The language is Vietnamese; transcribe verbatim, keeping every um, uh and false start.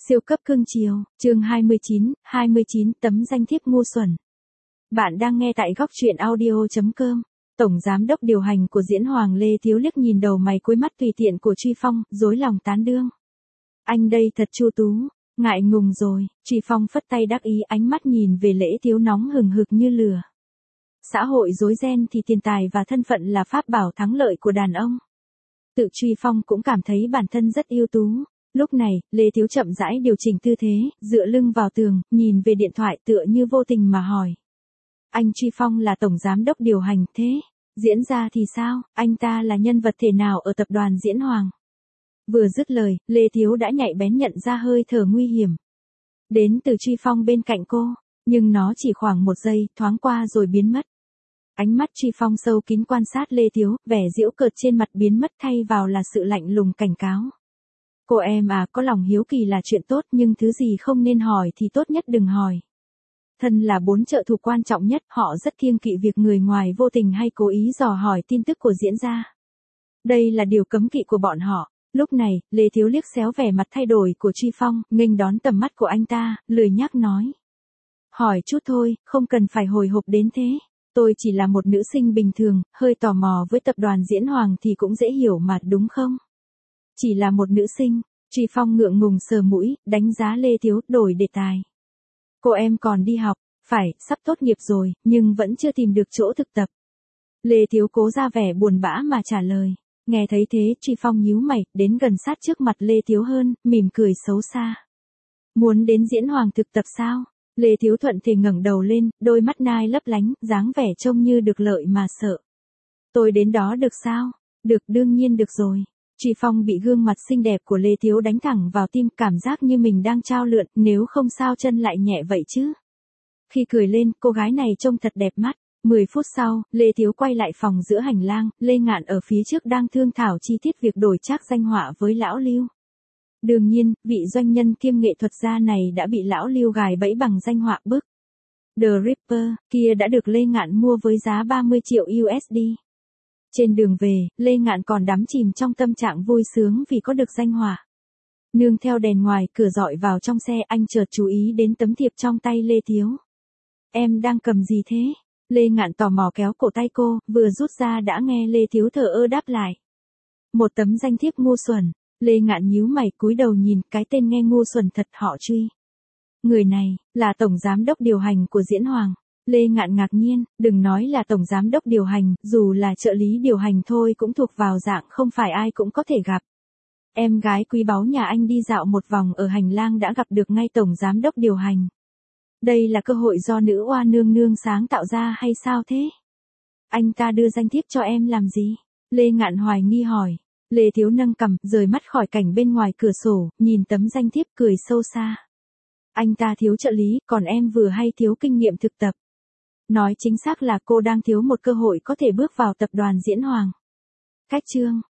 Siêu cấp cưng chiều, chương hai mươi chín, hai mươi chín tấm danh thiếp ngu xuẩn. Bạn đang nghe tại góc truyện audio chấm com. Tổng giám đốc điều hành của Diễn Hoàng Lê Thiếu liếc nhìn đầu mày cuối mắt tùy tiện của Truy Phong, rối lòng tán đương. Anh đây thật chu tú, ngại ngùng rồi. Truy Phong phất tay đắc ý, ánh mắt nhìn về Lễ Thiếu nóng hừng hực như lửa. Xã hội rối ren thì tiền tài và thân phận là pháp bảo thắng lợi của đàn ông. Tự Truy Phong cũng cảm thấy bản thân rất ưu tú. Lúc này, Lê Thiếu chậm rãi điều chỉnh tư thế, dựa lưng vào tường, nhìn về điện thoại tựa như vô tình mà hỏi. Anh Truy Phong là tổng giám đốc điều hành thế, Diễn ra thì sao, anh ta là nhân vật thể nào ở tập đoàn Diễn Hoàng? Vừa dứt lời, Lê Thiếu đã nhạy bén nhận ra hơi thở nguy hiểm. Đến từ Truy Phong bên cạnh cô, nhưng nó chỉ khoảng một giây, thoáng qua rồi biến mất. Ánh mắt Truy Phong sâu kín quan sát Lê Thiếu, vẻ giễu cợt trên mặt biến mất thay vào là sự lạnh lùng cảnh cáo. Cô em à, có lòng hiếu kỳ là chuyện tốt nhưng thứ gì không nên hỏi thì tốt nhất đừng hỏi. Thân là bốn trợ thủ quan trọng nhất, họ rất kiêng kỵ việc người ngoài vô tình hay cố ý dò hỏi tin tức của diễn gia. Đây là điều cấm kỵ của bọn họ. Lúc này, Lê Thiếu liếc xéo vẻ mặt thay đổi của Truy Phong, nghênh đón tầm mắt của anh ta, lười nhác nói. Hỏi chút thôi, không cần phải hồi hộp đến thế. Tôi chỉ là một nữ sinh bình thường, hơi tò mò với tập đoàn Diễn Hoàng thì cũng dễ hiểu mà đúng không? Chỉ là một nữ sinh, Truy Phong ngượng ngùng sờ mũi, đánh giá Lê Thiếu, đổi đề tài. Cô em còn đi học, phải, sắp tốt nghiệp rồi, nhưng vẫn chưa tìm được chỗ thực tập. Lê Thiếu cố ra vẻ buồn bã mà trả lời. Nghe thấy thế, Truy Phong nhíu mày, đến gần sát trước mặt Lê Thiếu hơn, mỉm cười xấu xa. Muốn đến Diễn Hoàng thực tập sao? Lê Thiếu thuận thì ngẩng đầu lên, đôi mắt nai lấp lánh, dáng vẻ trông như được lợi mà sợ. Tôi đến đó được sao? Được, đương nhiên được rồi. Truy Phong bị gương mặt xinh đẹp của Lê Thiếu đánh thẳng vào tim, cảm giác như mình đang trao lượn, nếu không sao chân lại nhẹ vậy chứ. Khi cười lên, cô gái này trông thật đẹp mắt. Mười phút sau, Lê Thiếu quay lại phòng giữa hành lang, Lê Ngạn ở phía trước đang thương thảo chi tiết việc đổi trác danh họa với lão Lưu. Đương nhiên, vị doanh nhân kiêm nghệ thuật gia này đã bị lão Lưu gài bẫy bằng danh họa bức. The Ripper, kia đã được Lê Ngạn mua với giá ba mươi triệu u ét đê. Trên đường về, Lê Ngạn còn đắm chìm trong tâm trạng vui sướng vì có được danh họa. Nương theo đèn ngoài cửa dọi vào trong xe, anh chợt chú ý đến tấm thiệp trong tay Lê Thiếu. Em đang cầm gì thế? Lê Ngạn tò mò kéo cổ tay cô, vừa rút ra đã nghe Lê Thiếu thờ ơ đáp lại. Một tấm danh thiếp ngu xuẩn. Lê Ngạn nhíu mày cúi đầu nhìn, cái tên nghe ngu xuẩn thật, họ Truy. Người này, là tổng giám đốc điều hành của Diễn Hoàng. Lê Ngạn ngạc nhiên, đừng nói là tổng giám đốc điều hành, dù là trợ lý điều hành thôi cũng thuộc vào dạng không phải ai cũng có thể gặp. Em gái quý báu nhà anh đi dạo một vòng ở hành lang đã gặp được ngay tổng giám đốc điều hành. Đây là cơ hội do nữ oa nương nương sáng tạo ra hay sao thế? Anh ta đưa danh thiếp cho em làm gì? Lê Ngạn hoài nghi hỏi. Lê Thiếu nâng cằm, rời mắt khỏi cảnh bên ngoài cửa sổ, nhìn tấm danh thiếp cười sâu xa. Anh ta thiếu trợ lý, còn em vừa hay thiếu kinh nghiệm thực tập. Nói chính xác là cô đang thiếu một cơ hội có thể bước vào tập đoàn Diễn Hoàng. Cách chương.